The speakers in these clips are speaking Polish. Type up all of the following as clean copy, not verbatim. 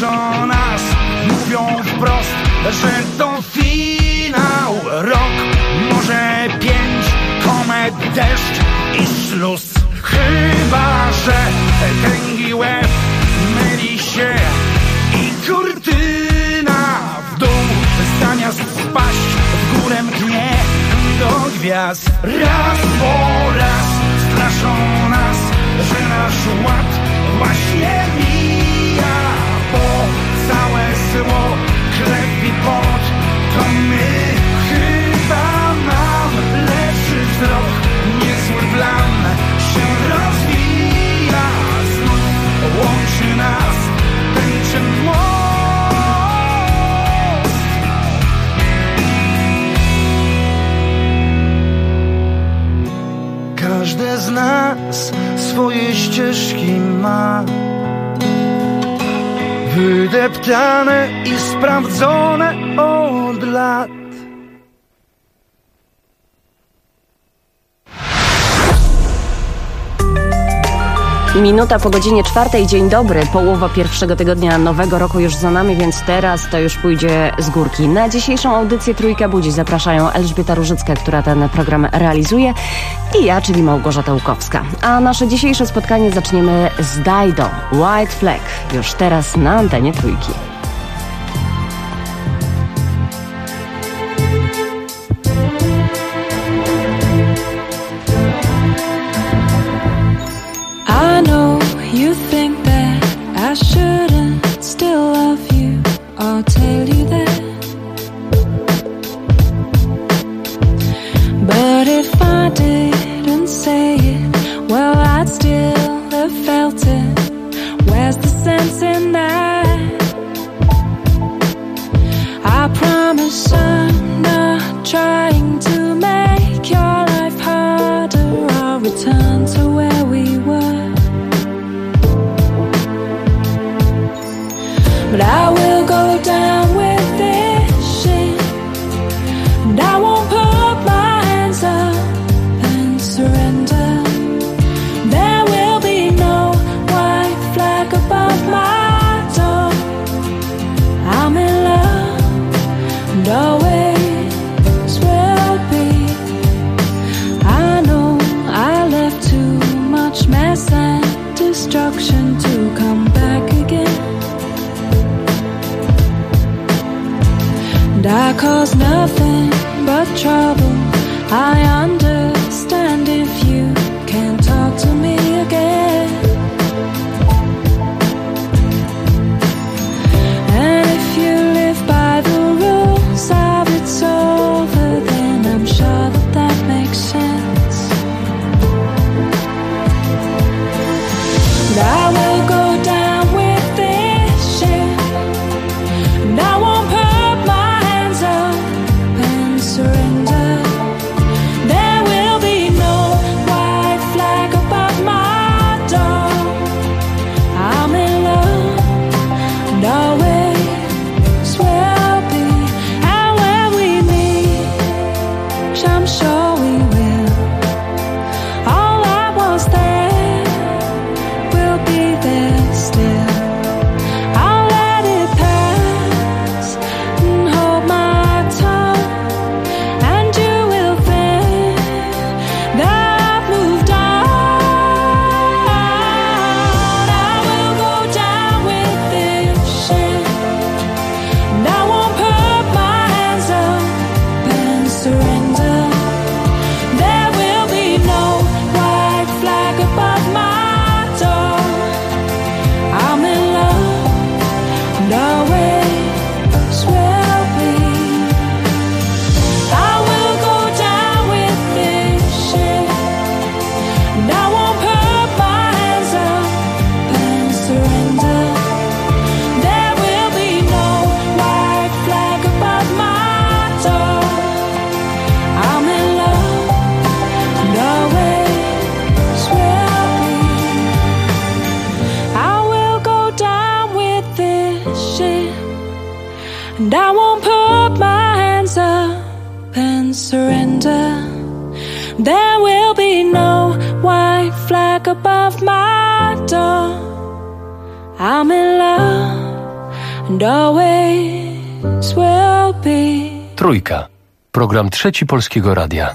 straszą nas, mówią wprost, że to finał. Rok, może 5, komet, deszcz i śluz. Chyba że tęgi łeb myli się i kurtyna w dół, zamiast spaść w górę mknie do gwiazd. Raz po raz straszą nas, że nasz ład właśnie mija, bo całe zło, chleb i pot to my. Chyba mam lepszy wzrok, niezły plan się rozwija, znów łączy nas tęczy most. Każdy z nas swoje ścieżki ma, wydeptane i sprawdzone od lat. Minuta po godzinie 4. Dzień dobry. Połowa pierwszego tygodnia nowego roku już za nami, więc teraz to już pójdzie z górki. Na dzisiejszą audycję Trójka Budzi zapraszają Elżbieta Różycka, która ten program realizuje, i ja, czyli Małgorzata Łukowska. A nasze dzisiejsze spotkanie zaczniemy z Dido, White Flag. Już teraz na antenie Trójki. You think that I shouldn't still love you or tell you that, but if I didn't say it, well, I'd still have felt it. Where's the sense in that? I promise I'm not trying to make your life harder. I'll return to where we were, but I will go down with this shit, and I won't put my hands up and surrender. There will be no white flag above my door. I'm in love, and always will be. I know I left too much mess and destruction to come back again, and I caused nothing but trouble. I understand if you can't talk to me again, and if you live by the rules of it's over, then I'm sure that that makes sense. And I will go down with this shit, and I won't put my hands up and surrender. There will be no white flag above my door. I'm in love, and always will be. And when we meet, which I'm sure we will, all that was there will be there still. I'll let it pass and hold my tongue, and you will think that I've moved on. I will go down with this shit, and I won't put my hands up and surrender. There will be no white flag above my door. I'm in love, and always will be. I will go down with this shit, and I won't put my hands up and surrender. There will be no white flag above my door. I'm in love, and always will be. I will go down with this shit, and I won't put my hands up and surrender. There will be no white flag above my door. I'm in love, and always will be. Trójka. Program Trzeci Polskiego Radia.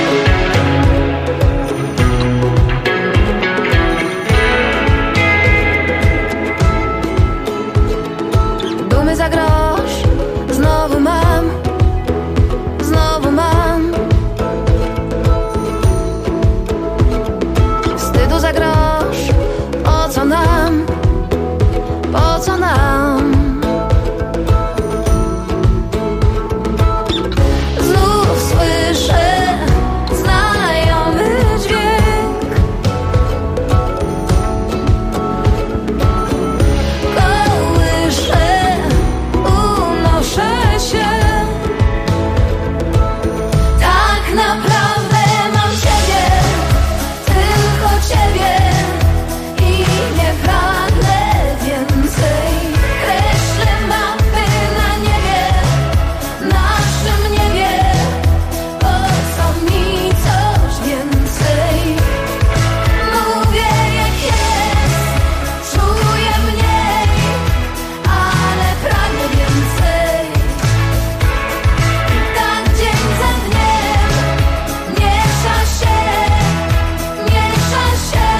Dumy za grosz, znowu mam. Wstydu za grosz, po co nam? Po co nam? Znów słyszę znajomy dźwięk. Kołyszę, unoszę się. Tak naprawdę mam Ciebie, tylko Ciebie i nie pragnę więcej. Kreślę mapy na niebie, naszym niebie, po co mi coś więcej? Mówię jak jest, czuję mniej, ale pragnę więcej. I tak dzień za dniem miesza się, miesza się.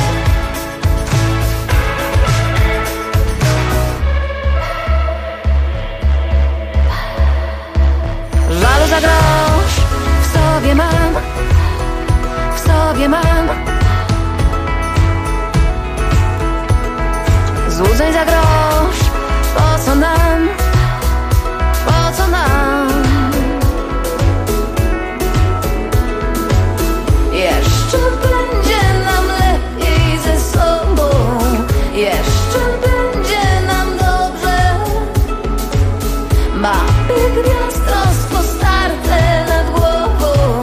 Żalu za grosz w sobie mam, w sobie mam. Złudzeń za grosz, po co nam? Po co nam? Jeszcze będzie nam lepiej ze sobą, jeszcze będzie nam dobrze. Mapy gwiazd rozpostarte nad głową.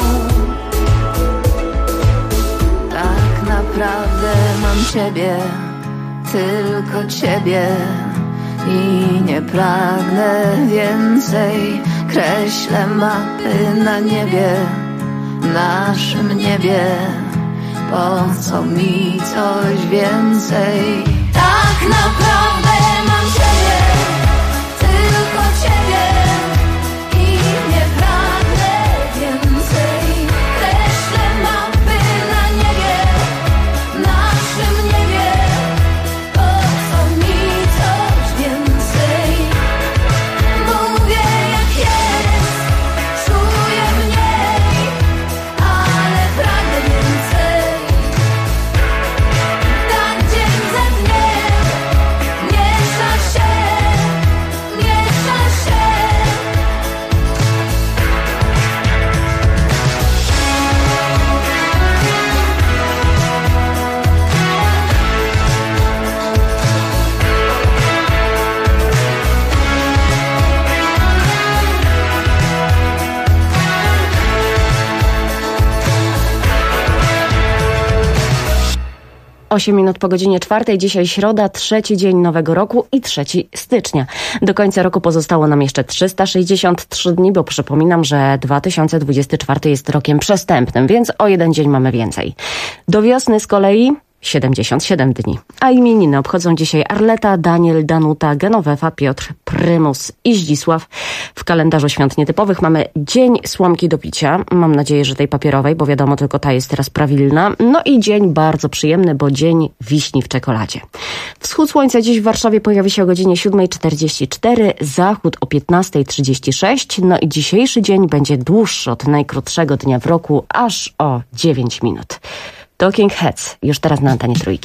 Tak naprawdę mam Ciebie, tylko Ciebie i nie pragnę więcej. Kreślę mapy na niebie, naszym niebie, po co mi coś więcej? Tak naprawdę mam Ciebie, tylko Ciebie i nie pragnę więcej. Kreślę mapy na niebie, naszym niebie, po co mi coś więcej? Mówię jak jest, czuję mniej, ale pragnę więcej. Tak dzień za dniem miesza się, miesza się. Osiem minut po godzinie 4. Dzisiaj środa, trzeci dzień nowego roku i 3 stycznia. Do końca roku pozostało nam jeszcze 363 dni, bo przypominam, że 2024 jest rokiem przestępnym, więc o jeden dzień mamy więcej. Do wiosny z kolei 77 dni. A imieniny obchodzą dzisiaj Arleta, Daniel, Danuta, Genowefa, Piotr, Prymus i Zdzisław. W kalendarzu świąt nietypowych mamy dzień słomki do picia. Mam nadzieję, że tej papierowej, bo wiadomo, tylko ta jest teraz prawilna. No i dzień bardzo przyjemny, bo dzień wiśni w czekoladzie. Wschód słońca dziś w Warszawie pojawi się o godzinie 7:44, zachód o 15:36. No i dzisiejszy dzień będzie dłuższy od najkrótszego dnia w roku, aż o 9 minut. Talking Heads, już teraz na antenie Trójki.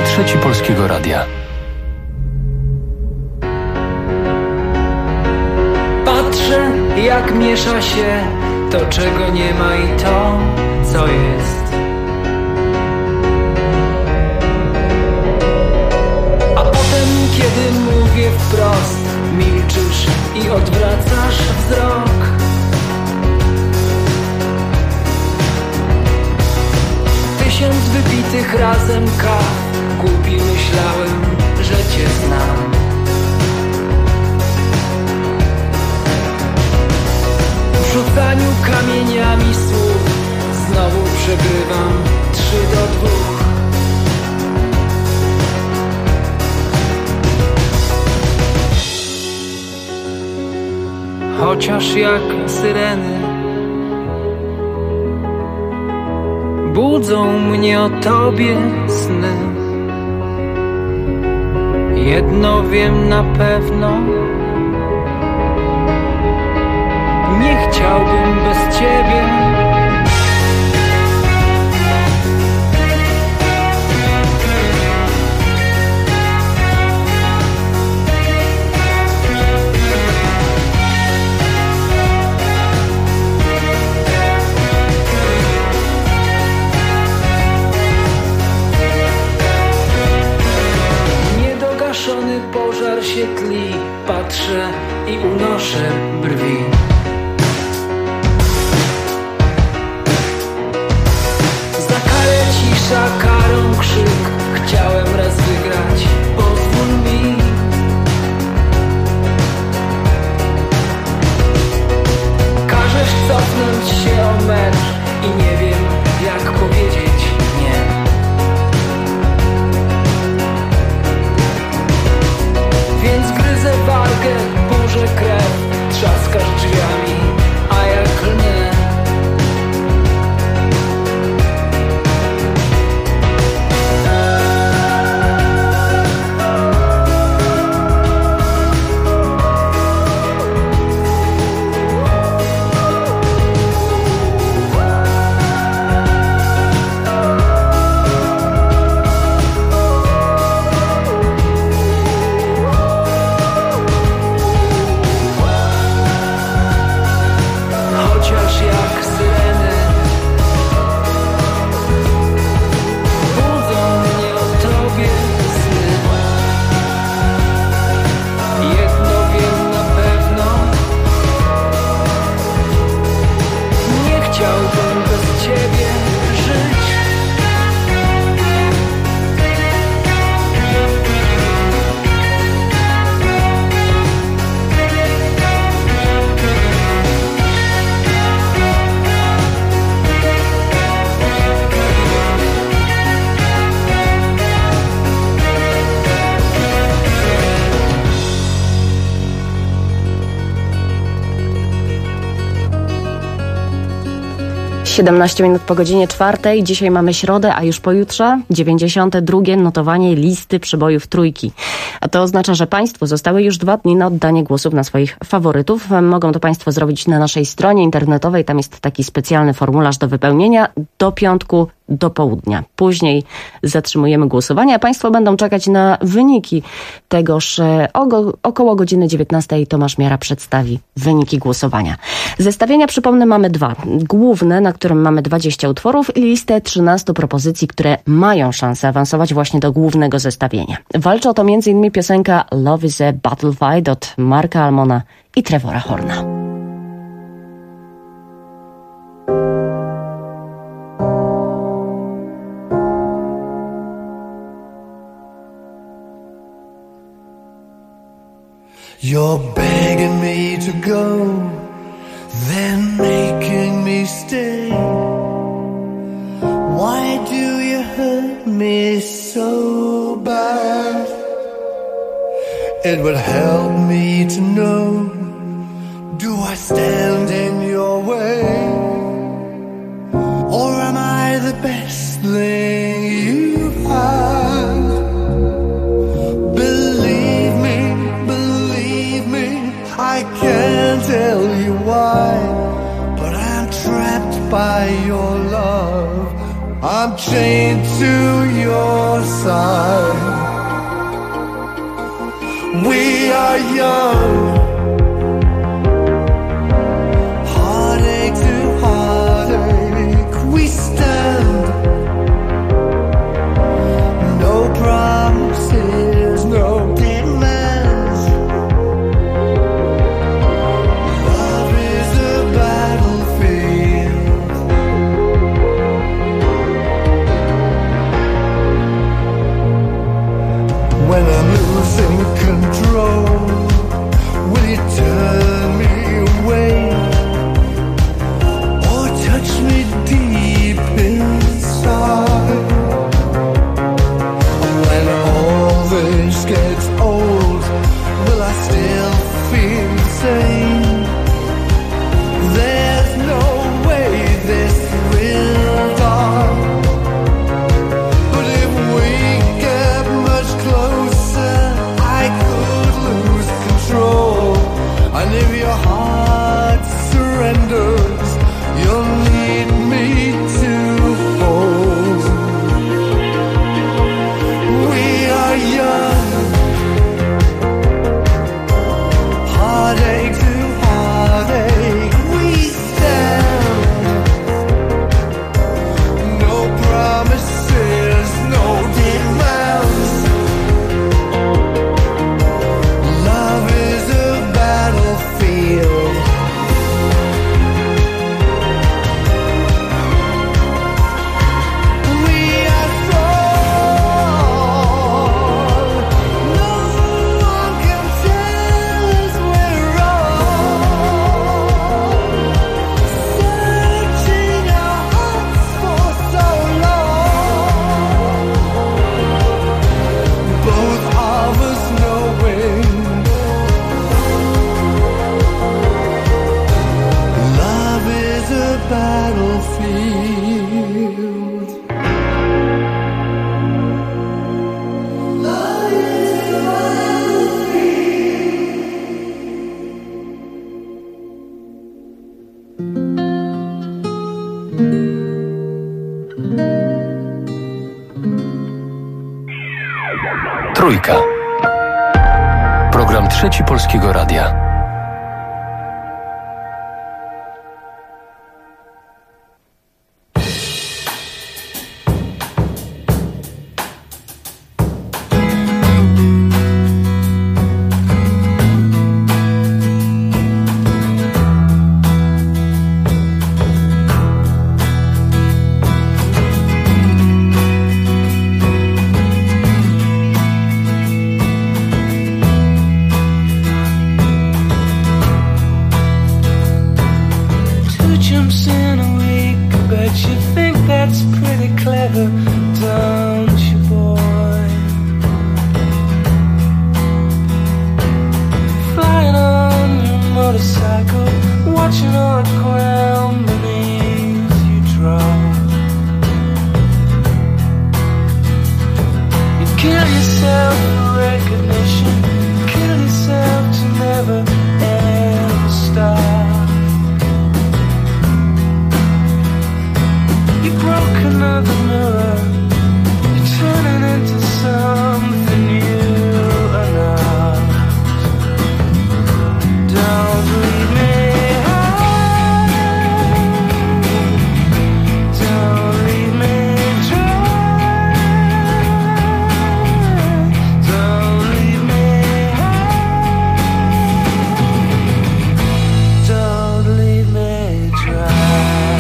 Trzeci Polskiego Radia. Patrzę, jak miesza się to, czego nie ma i to, co jest. A potem, kiedy mówię wprost, milczysz i odwracasz wzrok. Tysiąc wypitych razem kaw, głupi myślałem, że cię znam. W rzucaniu kamieniami słów znowu przegrywam 3-2. Chociaż jak syreny budzą mnie o tobie sny. Jedno wiem na pewno, nie chciałbym bez ciebie. Niedogaszony pożar się tli, patrzę i unoszę brwi. Cisza, karą krzyk, chciałem raz wygrać, pozwól mi. Każesz cofnąć się o mecz i nie wiem, jak powiedzieć nie. Więc gryzę wargę, burzę krew, trzaskasz drzwiami, a ja klnę. Siedemnaście minut po godzinie 4. Dzisiaj mamy środę, a już pojutrze 92. notowanie listy przebojów Trójki. A to oznacza, że Państwu zostały już 2 dni na oddanie głosów na swoich faworytów. Mogą to Państwo zrobić na naszej stronie internetowej. Tam jest taki specjalny formularz do wypełnienia do piątku do południa. Później zatrzymujemy głosowanie, a Państwo będą czekać na wyniki tegoż. Około godziny 19 Tomasz Miara przedstawi wyniki głosowania. Zestawienia, przypomnę, mamy 2. Główne, na którym mamy 20 utworów i listę 13 propozycji, które mają szansę awansować właśnie do głównego zestawienia. Walczy o to m.in. piosenka Love is a Battlefield od Marka Almona i Trevora Horna. You're begging me to go, then making me stay. Why do you hurt me so bad? It would help me to know, do I stand in your way? Or am I the best thing you've had? Believe me, I can't tell you why, but I'm trapped by your love. I'm chained to your side. are young. Heartache to heartache we stand. No promises, no demands. Love is a battlefield. When I'm losing control, will you turn me away or touch me deep inside? When all this gets old, will I still feel sane? There's no way this will die. But if we get much closer, I could lose control. And if your heart surrenders, you'll need me to hold. We are young. Heartache to heartache we stand. No promises, no demands. Love is a battlefield. We are strong. No one can tell us we're wrong. Searching our hearts for so long. Both of us knowing love is a battlefield. Love is a Trójka. Program Trzeci Polskiego Radia. Two jumps in a week, bet you think that's pretty clever, don't you, boy? Flying on your motorcycle, watching all the ground beneath you drop. You kill yourself for recognition, kill yourself to never ever stop. You broke another mirror, you're turning into something you are not. Don't leave me high, don't leave me dry, don't leave me high, don't leave me dry.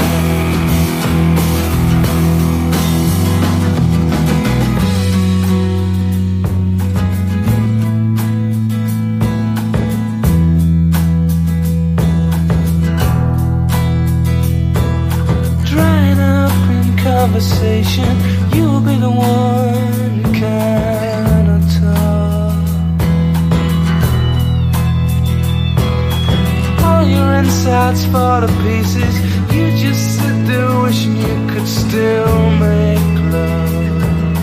Drying up in conversation, you'll be the one kind of talk. All your insides fall to pieces, you just sit there wishing you could still make love.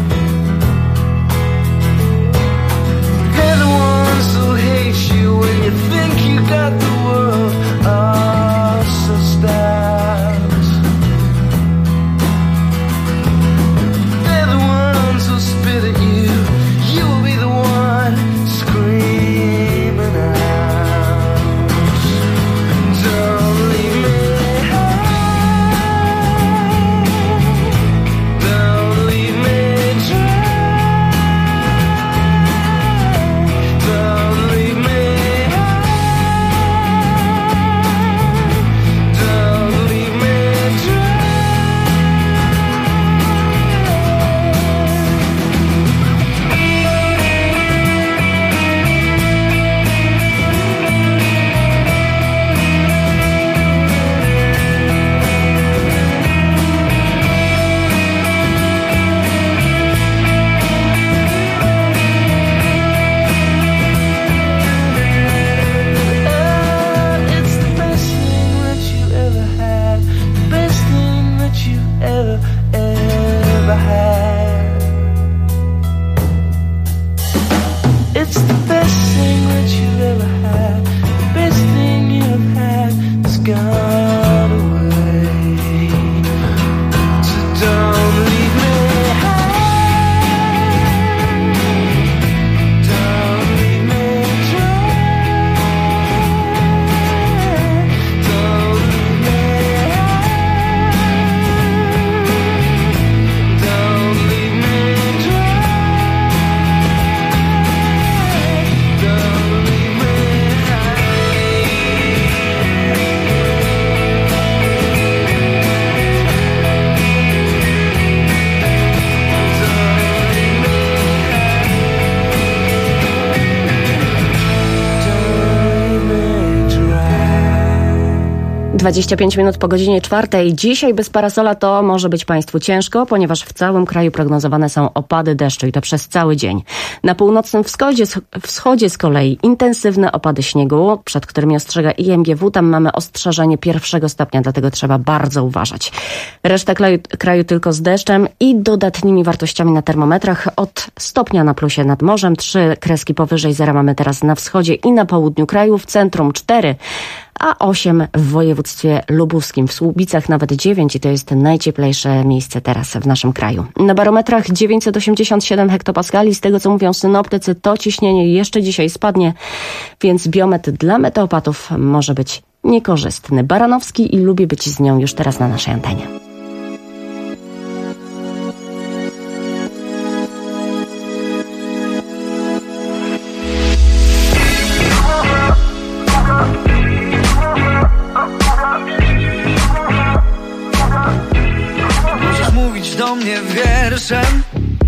They're the ones who hate you when you think you got the world all so stars. They're the ones who spit at you, you'll be the one screaming 25 minut po godzinie 4. Dzisiaj bez parasola to może być Państwu ciężko, ponieważ w całym kraju prognozowane są opady deszczu i to przez cały dzień. Na północnym wschodzie z kolei intensywne opady śniegu, przed którymi ostrzega IMGW. Tam mamy ostrzeżenie 1 stopnia, dlatego trzeba bardzo uważać. Reszta kraju tylko z deszczem i dodatnimi wartościami na termometrach. Od stopnia na plusie nad morzem, 3 kreski powyżej zera mamy teraz na wschodzie i na południu kraju, w centrum 4, a 8 w województwie lubuskim. W Słubicach nawet 9 i to jest najcieplejsze miejsce teraz w naszym kraju. Na barometrach 987 hektopaskali. Z tego, co mówią synoptycy, to ciśnienie jeszcze dzisiaj spadnie, więc biometr dla meteopatów może być niekorzystny. Baranowski i lubię być z nią już teraz na naszej antenie. Do mnie wierszem,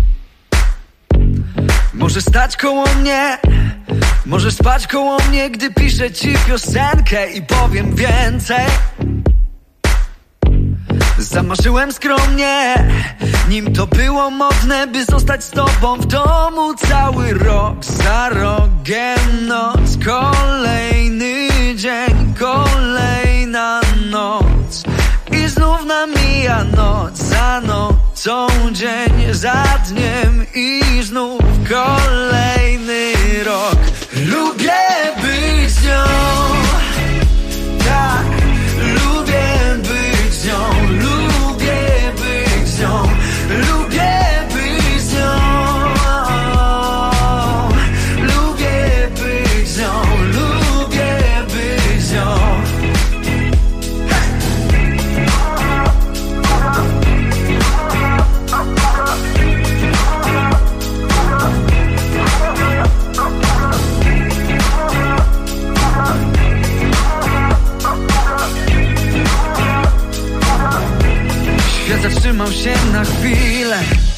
możesz stać koło mnie, możesz spać koło mnie, gdy piszę ci piosenkę i powiem więcej. Zamarzyłem skromnie, nim to było modne, by zostać z tobą w domu cały rok. Za rogiem noc, kolejny dzień, kolejna noc. I znów namija noc za nocą, dzień za dniem i znów kolejny rok. Lubię być z nią, tak, lubię być z nią, lubię być z nią, lubię być z nią, lubię być z nią, lubię być z nią. Świat zatrzymał się na chwilę,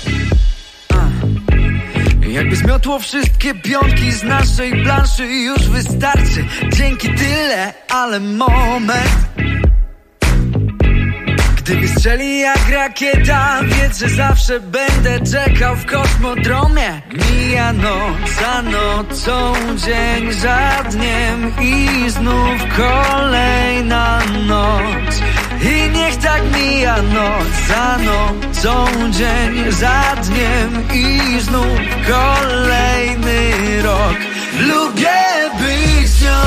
jakby zmiotło wszystkie pionki z naszej planszy. Już wystarczy, dzięki tyle, ale moment, gdy wystrzeli jak rakieta, wiedz, że zawsze będę czekał w kosmodromie. Mija noc za nocą, dzień za dniem i znów kolejna noc. I niech tak mija noc za nocą, dzień za dniem i znów kolejny rok. Lubię być z nią,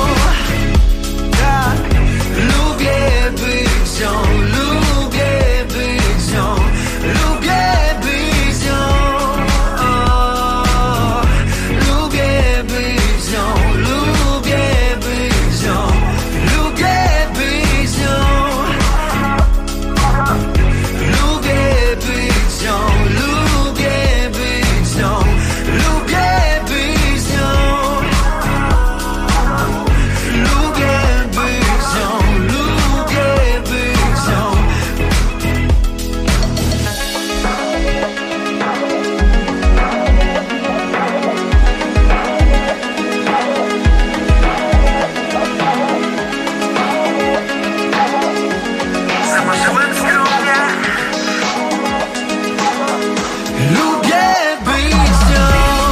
tak, lubię być z nią, lubię być z nią, lubię być z nią, lubię być z nią, lubię być z nią, lubię być z nią, lubię być z nią, lubię być z nią, lubię być z nią, lubię być z nią, lubię być z nią. Zamarzyłem skromnie, lubię być z nią,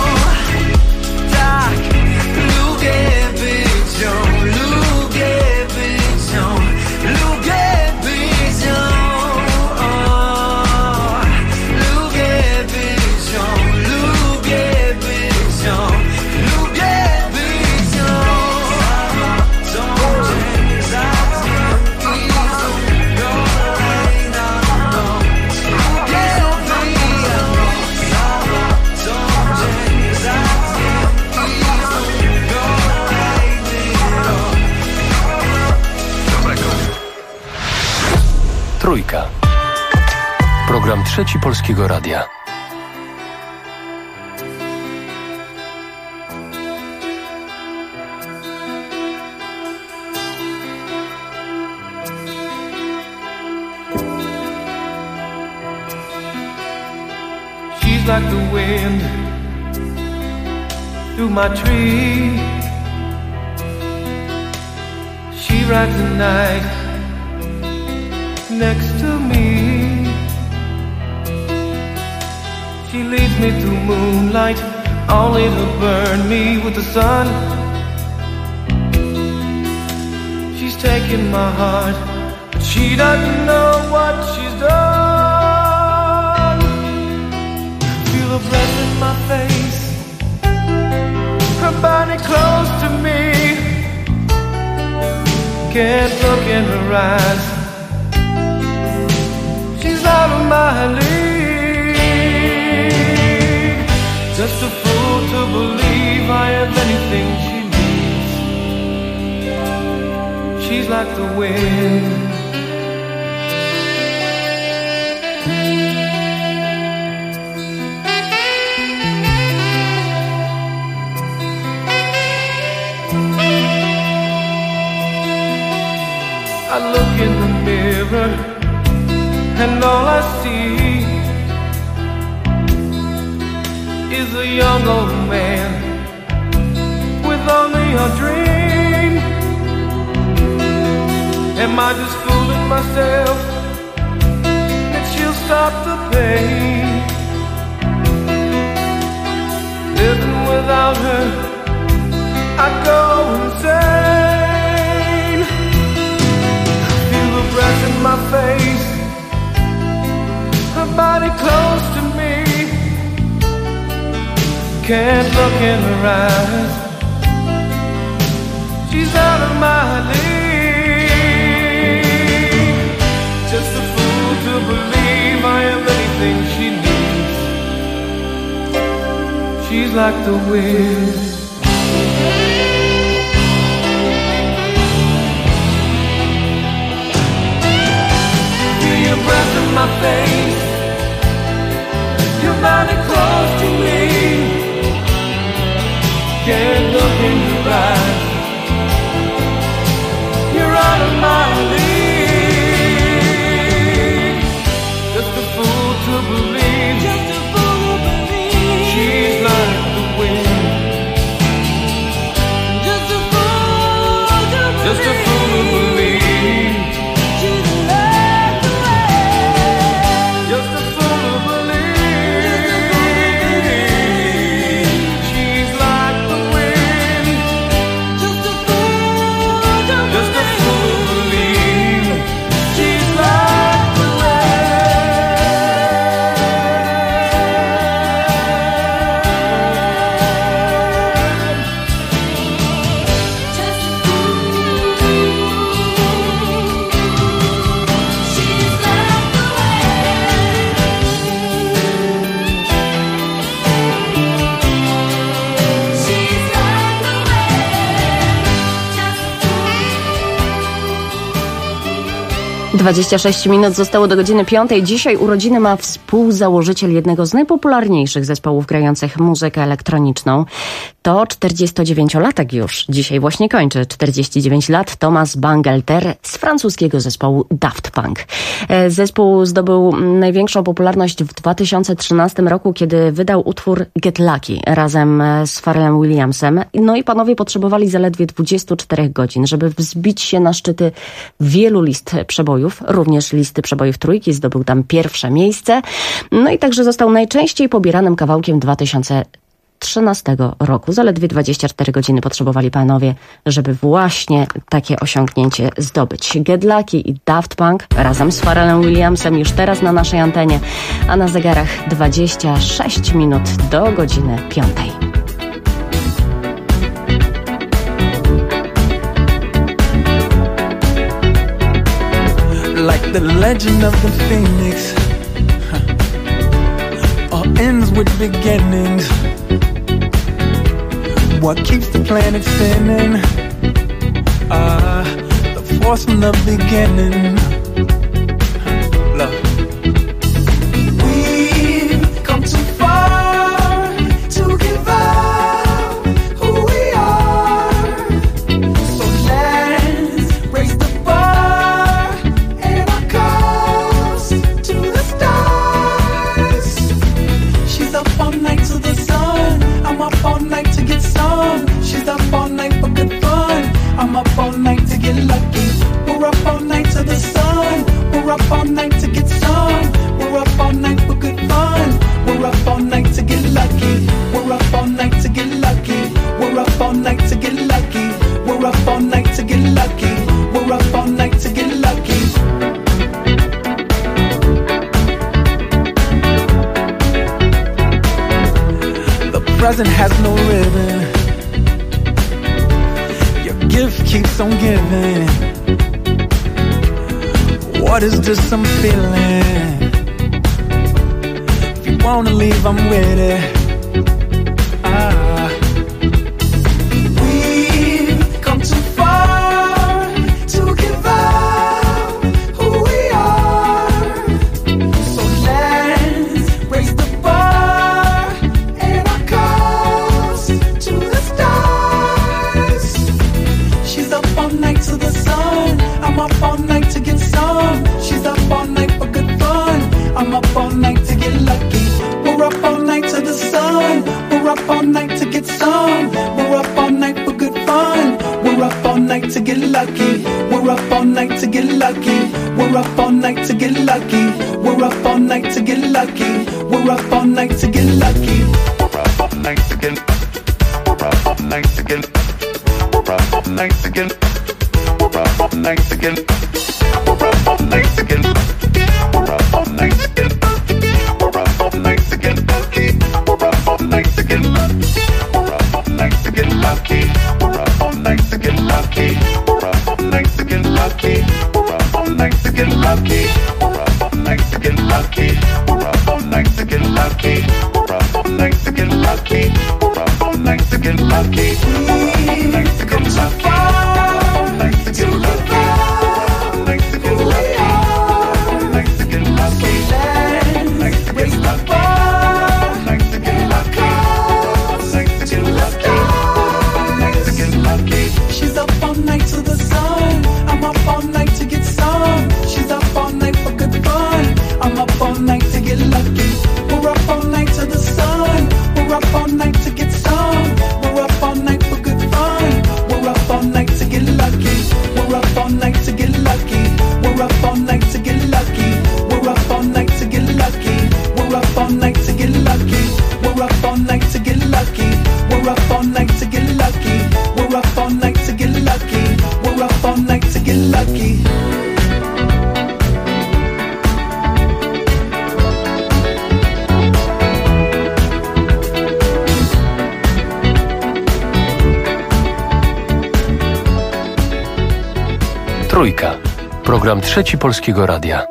tak, lubię być z nią, lubię być z nią, lubię być z nią, lubię być z nią, lubię być z nią, lubię być z nią. Co dzień za dniem i znów kolejna noc. Lubię mija noc za nocą, dzień za dniem i znów kolejny rok. Trójka. Program Trzeci Polskiego Radia. She's like the wind through my tree. She rides the night next to me. She leads me through moonlight, only to burn me with the sun. She's taking my heart, but she doesn't know what she's done. Feel her breath in my face, her body close to me. Can't look in her eyes, she's out of my league. Just a fool to believe I have anything she needs. She's like the wind. I look in the mirror and all I see is a young old man with only a dream. Am I just fooling myself that she'll stop the pain? Living without her, I go insane. Feel the breath in my face, her body close to me. Can't look in her eyes, she's out of my league. Just a fool to believe I am anything she needs. She's like the wind. Feel your breath in my face, your body close to me. Can't look in your eyes, you're out of my league. Just a fool to believe, just a fool to believe. She's like the wind. Just a fool to believe, just a fool to believe. She's like the wind. Just a fool to believe. She's like the wind. Just a fool to believe. She's like the Just 26 minut zostało do godziny 5. Dzisiaj urodziny ma współzałożyciel jednego z najpopularniejszych zespołów grających muzykę elektroniczną. To 49-latek już. Dzisiaj właśnie kończy 49 lat Thomas Bangalter z francuskiego zespołu Daft Punk. Zespół zdobył największą popularność w 2013 roku, kiedy wydał utwór Get Lucky razem z Pharrellem Williamsem. No i panowie potrzebowali zaledwie 24 godzin, żeby wzbić się na szczyty wielu list przebojów, również listy przebojów Trójki. Zdobył tam pierwsze miejsce. No i także został najczęściej pobieranym kawałkiem 2013 roku. Zaledwie 24 godziny potrzebowali panowie, żeby właśnie takie osiągnięcie zdobyć. Get Lucky i Daft Punk razem z Pharrellem Williamsem już teraz na naszej antenie, a na zegarach 26 minut do godziny 5. Like the legend of the phoenix, all ends with beginnings. What keeps the planet spinning? The force from the beginning. Love. We've come too far to give up who we are. So let's raise the bar and our cups to the stars. She's up all night to the sun. I'm up all night to get some. She's up all night for good fun. I'm up all night to get lucky. We're up all night to the sun. We're up all night to get some. We're up all night for good fun. We're up all night to get lucky. We're up all night to get lucky. We're up all night to get lucky. We're up all night to get lucky. We're up all night to get lucky. The present has no ribbon. Your gift keeps on giving. What is this I'm feeling? If you wanna leave, I'm with it. We've come too far to give up who we are. So let's raise the bar and our cups to the stars. She's up all night to the sun. I'm up all night to get some. She's up all night for good fun. I'm up all night to get lucky. We're up all night to the sun. We're up all night to get some. We're up all night for good fun. We're up all night to get lucky. We're up all night to get lucky. We're up all night to get lucky. We're up all night to get lucky. We're up all night to get lucky. We're up all night to get. We're up all night to get. We're up all night to get. We're up all night to get. We're up all night to get. We're up all night to get. We're up all night to get lucky. We're up all night to get lucky. We're up all night to get lucky. We're up all night to get lucky. We're up all night to get lucky. We're up all night to get lucky. We're up all night to get lucky. We're up all night to get lucky. We're up all night to get lucky. We're up all night to get lucky. We're up all night to get lucky. She's up all night to the sun. I'm up all night to get some. She's up all night for good fun. I'm up all night to get lucky. We're up all night to the sun. We're up all night to get some. We're up all night for good fun. We're up all night to get lucky. We're up all night to get lucky. We're up all night to get lucky. We're up all night to get lucky. We're up all night to get lucky. We're up all night to get lucky. We're up all night to get lucky. We're up all night to get lucky. We're up all night to get lucky. Trójka. Program Trzeci Polskiego Radia.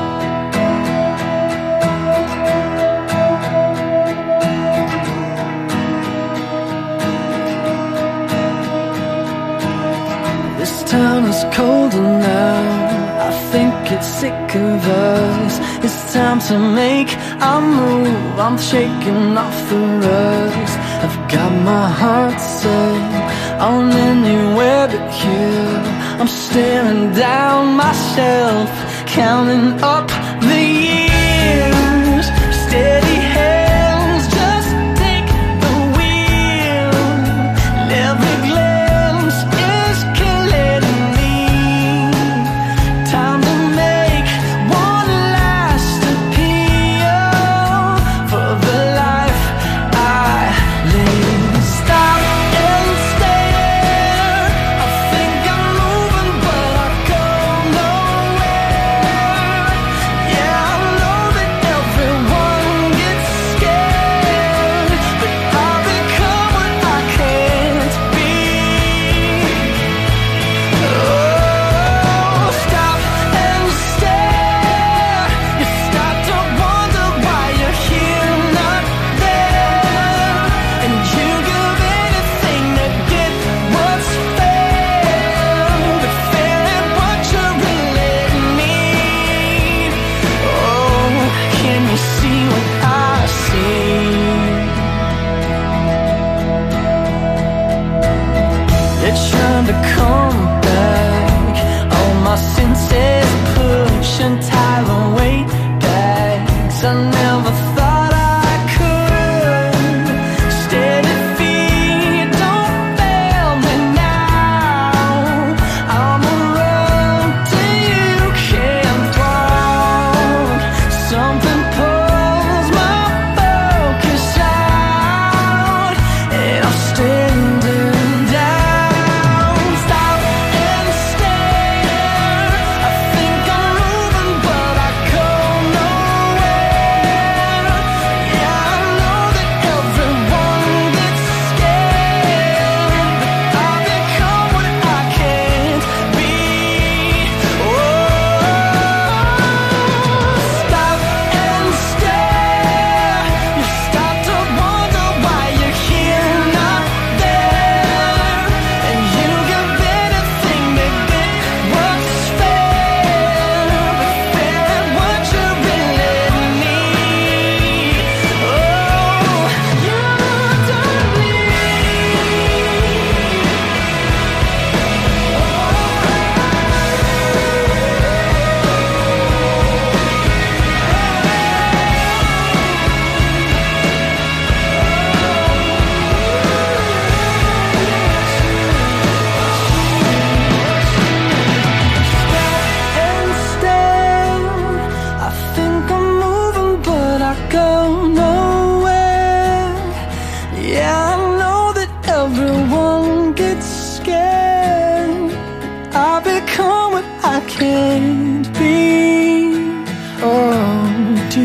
This town is colder now. I think it's sick of us. It's time to make a move. I'm shaking off the rust. I've got my heart set on anywhere but here. I'm staring down myself, counting up the years. Steady hands, just take the wheel. And every glimpse is killing me. Time to make one last appeal for the life I live. Stop and stare. I think I'm moving, but I go nowhere. Yeah, I know that everyone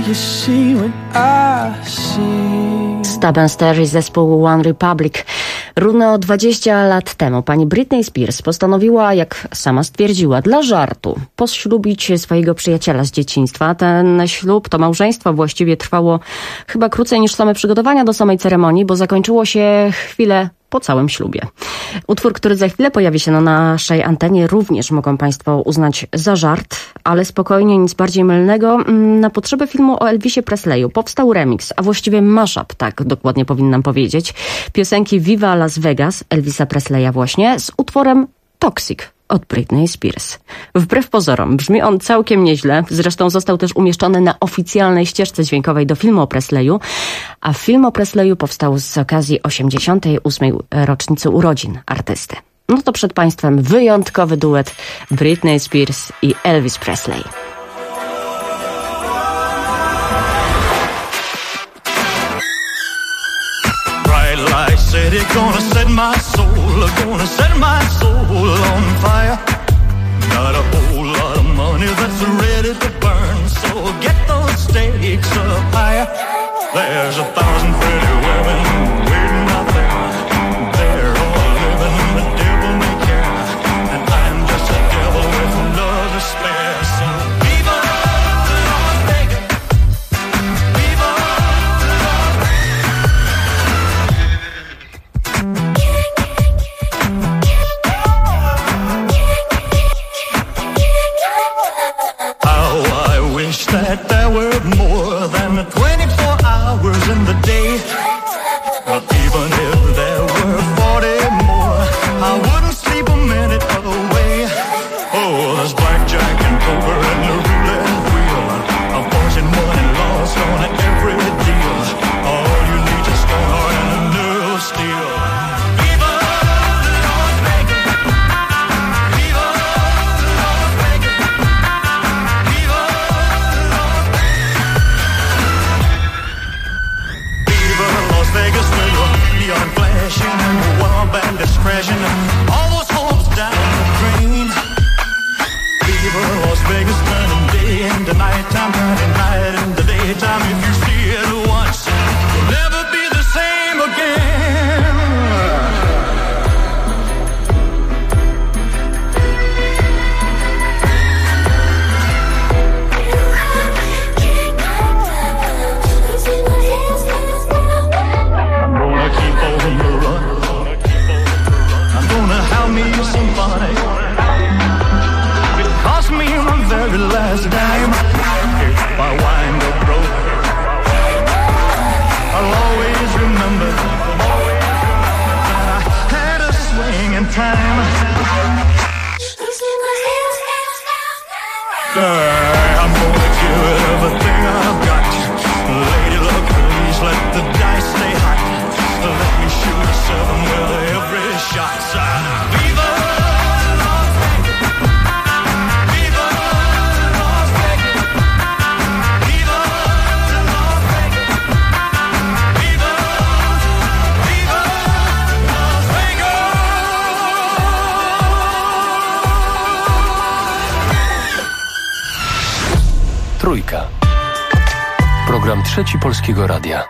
you see when I see. Stubborn Stare i zespół One Republic. Równo 20 lat temu pani Britney Spears postanowiła, jak sama stwierdziła, dla żartu poślubić swojego przyjaciela z dzieciństwa. Ten ślub, to małżeństwo właściwie trwało chyba krócej niż same przygotowania do samej ceremonii, bo zakończyło się chwilę po całym ślubie. Utwór, który za chwilę pojawi się na naszej antenie, również mogą państwo uznać za żart, ale spokojnie, nic bardziej mylnego. Na potrzeby filmu o Elvisie Presleyu powstał remix, a właściwie mashup, tak dokładnie powinnam powiedzieć, piosenki Viva Las Vegas Elvisa Presleya właśnie z utworem Toxic od Britney Spears. Wbrew pozorom brzmi on całkiem nieźle, zresztą został też umieszczony na oficjalnej ścieżce dźwiękowej do filmu o Presleyu, a film o Presleyu powstał z okazji 88. rocznicy urodzin artysty. No to przed państwem wyjątkowy duet Britney Spears i Elvis Presley. Said it's gonna set my soul on fire. Got a whole lot of money that's ready to burn, so get those stakes up higher. There's 1,000 pretty women waiting out there. They're all living in the devil may care, and I'm just a devil with love to spare. So viva Las Vegas, viva Las How I wish that there were more than 24 hours in the day. But even if there were 40 more, I wouldn't sleep a minute away. Oh, there's blackjack and poker and the roulette wheel. I'm fortune won and lost on every deal. All you need is strong heart and a nerve of steel. Viva Las Vegas, viva Las Vegas, viva Las Vegas. Viva Las Vegas, where your neon flashing and the wild bandits crashing, all those hopes down the drain. Viva Las Vegas, turning day into nighttime, turning night into daytime. If you see it once, you'll never be the same again. I'm gonna keep on the run. I'm gonna have me some fun. It cost me my very last dime. If I wind up broke, I'll always remember that I had a swing in time. I'm gonna give it everything I've got. Lady luck, please let the dice stay hot. Let me shoot a 7 with every shot. Viva Las Vegas, viva Las Vegas, viva Las Vegas, viva, viva Las Vegas. Trójka. Program Trzeci Polskiego Radia.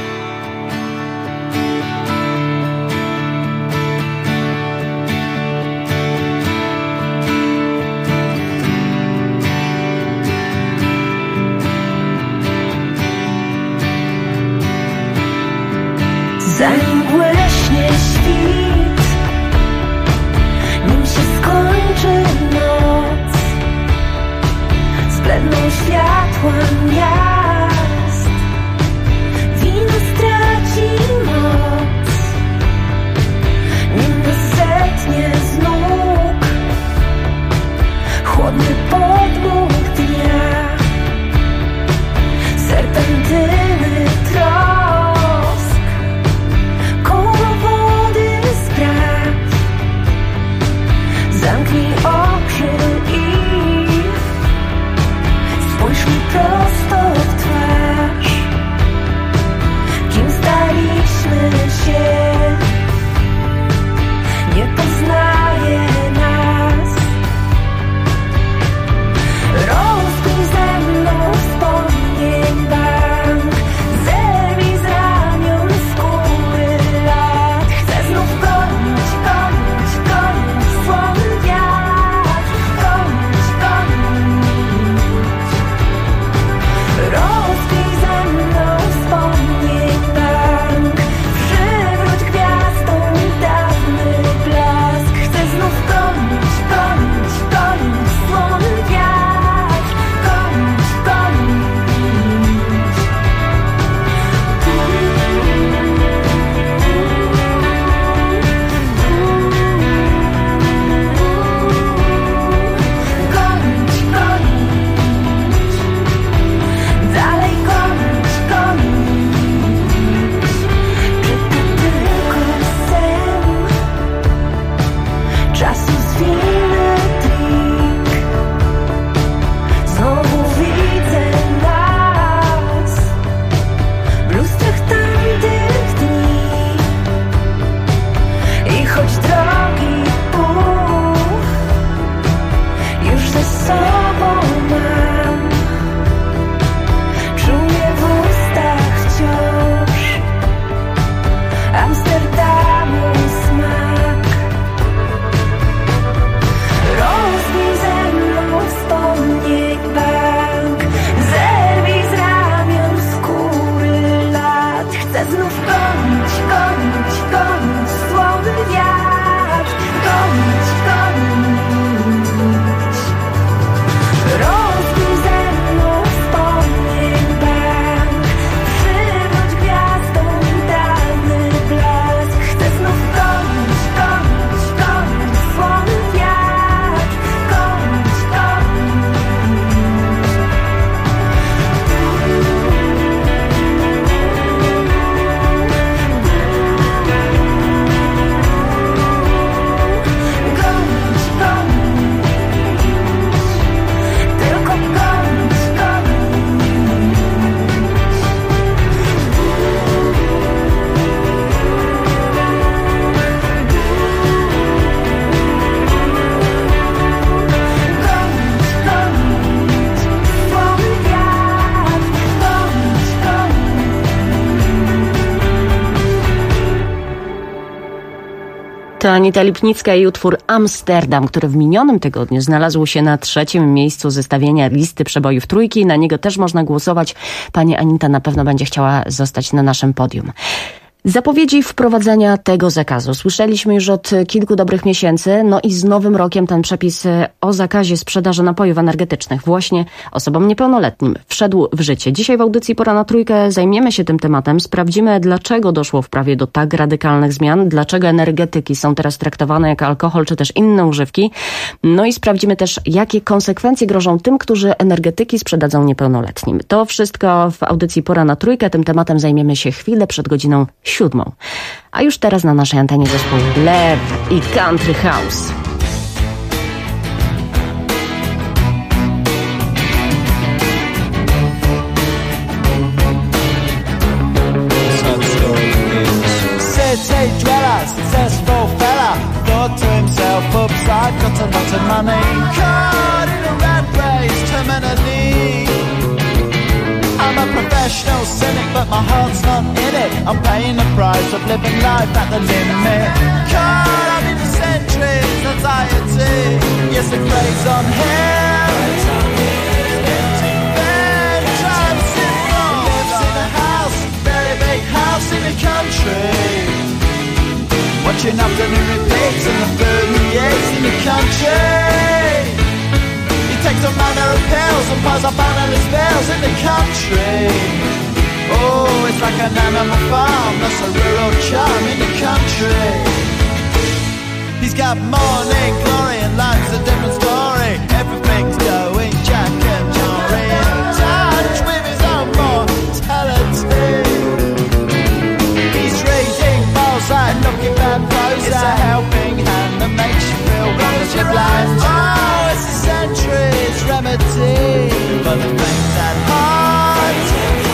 Zanim błyśnie świt, nim się skończy noc, zbledną światła miast, wino straci moc, nim nas zetnie z nóg chłodny podmuch dnia, serpentyny trosk, koło wody sprawdź, zamknij oczy i spójrz mi prosto w To Anita Lipnicka i utwór Amsterdam, który w minionym tygodniu znalazł się na 3. miejscu zestawienia listy przebojów Trójki. Na niego też można głosować. Pani Anita na pewno będzie chciała zostać na naszym podium. Zapowiedzi wprowadzenia tego zakazu słyszeliśmy już od kilku dobrych miesięcy, no i z nowym rokiem ten przepis o zakazie sprzedaży napojów energetycznych właśnie osobom niepełnoletnim wszedł w życie. Dzisiaj w audycji Pora na Trójkę zajmiemy się tym tematem, sprawdzimy, dlaczego doszło w prawie do tak radykalnych zmian, dlaczego energetyki są teraz traktowane jak alkohol czy też inne używki, no i sprawdzimy też, jakie konsekwencje grożą tym, którzy energetyki sprzedadzą niepełnoletnim. To wszystko w audycji Pora na Trójkę, tym tematem zajmiemy się chwilę przed godziną 7. A już teraz na naszej antenie zespół Lev i Country House. City dweller, successful fella, thought to himself, oops, I've got a lot of money. Caught in a rat race, terminally. I'm a professional cynic, but my heart's not in it. I'm paying the price of living life at the limit. Caught up in the centuries, anxiety. Yes, the craze on him. Then drives him wrong. Lives in a house, very big house in the country. Watching afternoon repeats and the food he eats in the country. Takes a manner of pills and piles up analyst bills in the country. Oh, it's like an animal farm, that's a rural charm in the country. He's got morning glory and life's a different story. Everything's going Jack and Jory in touch with his own mortality. He's reading bullseye and looking bad prose. It's a helping hand that makes you feel wonderfully blind. Oh, it's a century's remedy for the things that heart.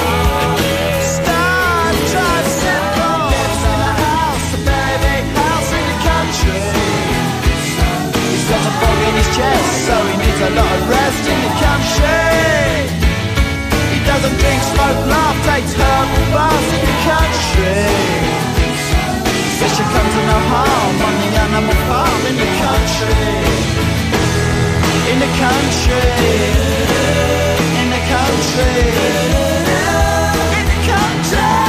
Star drives simple. Lives in a house, a very big house in the country. He's got a fog in his chest, so he needs a lot of rest in the country. He doesn't drink, smoke, laugh, takes herbal baths in the country. Says she comes to no harm on the animal farm in the country. In the country, in the country, in the country.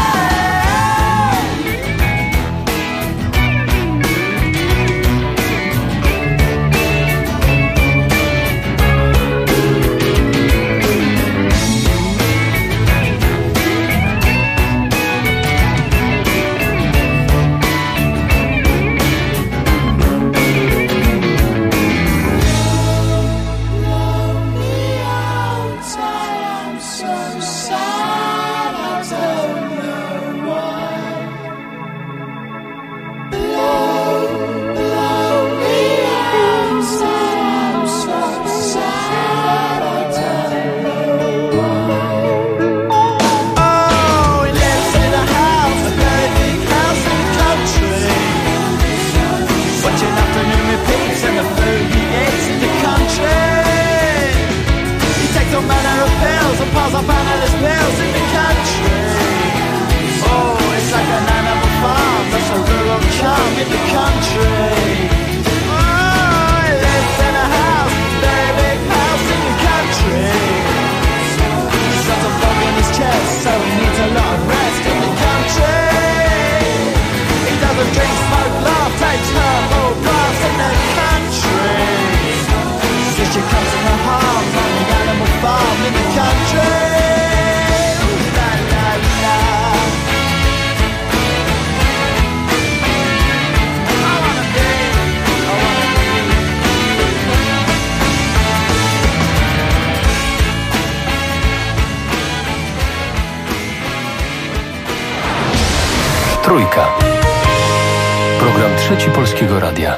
Trójka. Program Trzeci Polskiego Radia.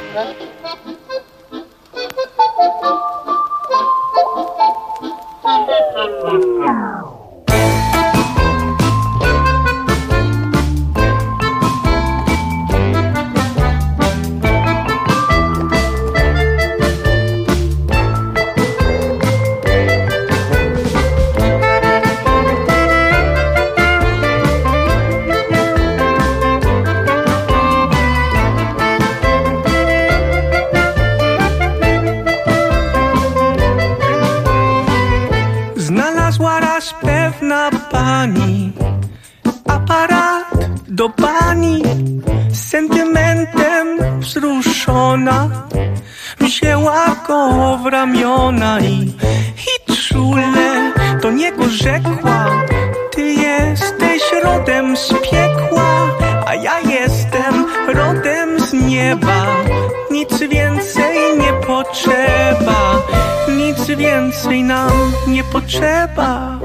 do pani, sentymentem wzruszona, wzięła go w ramiona i czule do niego rzekła: ty jesteś rodem z piekła, a ja jestem rodem z nieba. Nic więcej nie potrzeba, nic więcej nam nie potrzeba.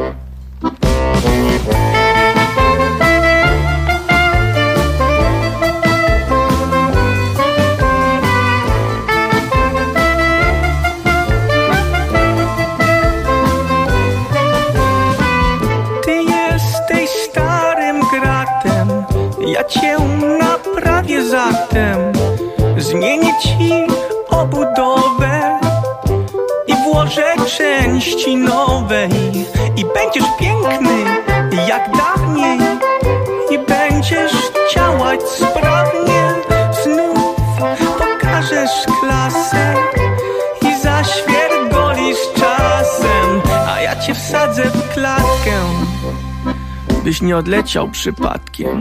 Ja cię naprawię zatem, zmienię ci obudowę i włożę części nowe i będziesz piękny jak dawniej i będziesz działać sprawnie. Znów pokażesz klasę i zaświergolisz czasem, a ja cię wsadzę w klatkę, byś nie odleciał przypadkiem.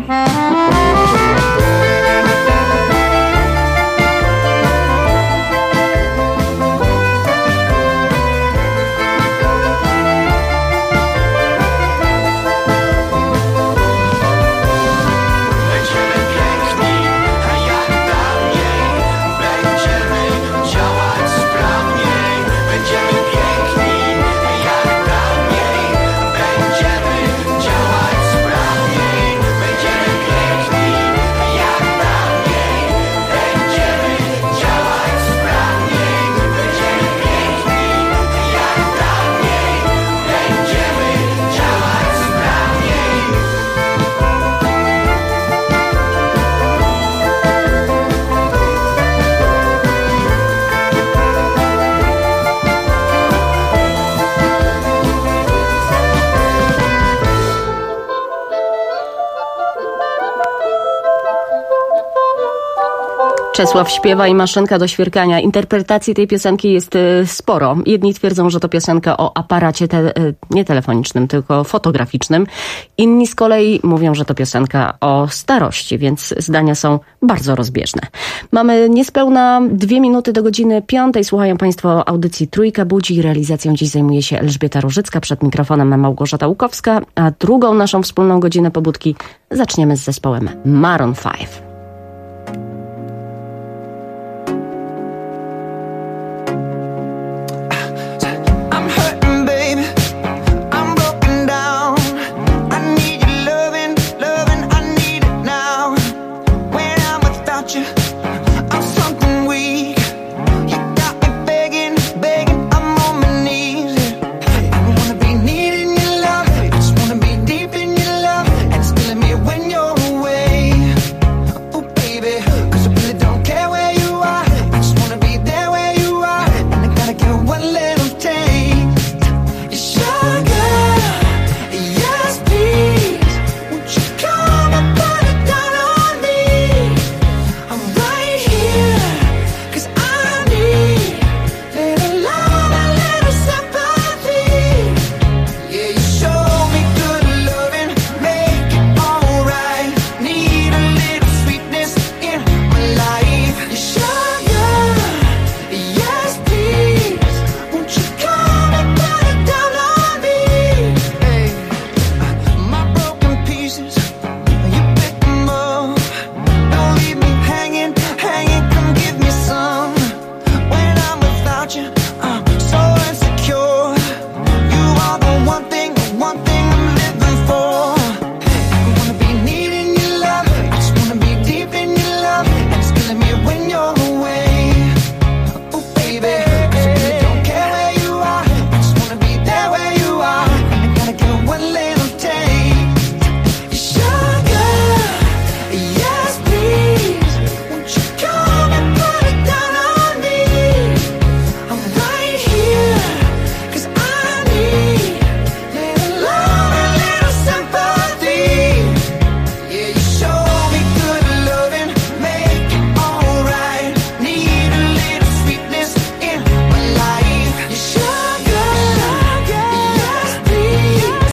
Czesław śpiewa i maszynka do świerkania. Interpretacji tej piosenki jest sporo. Jedni twierdzą, że to piosenka o aparacie nie telefonicznym, tylko fotograficznym. Inni z kolei mówią, że to piosenka o starości, więc zdania są bardzo rozbieżne. Mamy niespełna 2 minuty do godziny 5. Słuchają Państwo audycji Trójka Budzi. Realizacją dziś zajmuje się Elżbieta Różycka, przed mikrofonem Małgorzata Łukowska, a drugą naszą wspólną godzinę pobudki zaczniemy z zespołem Maroon 5.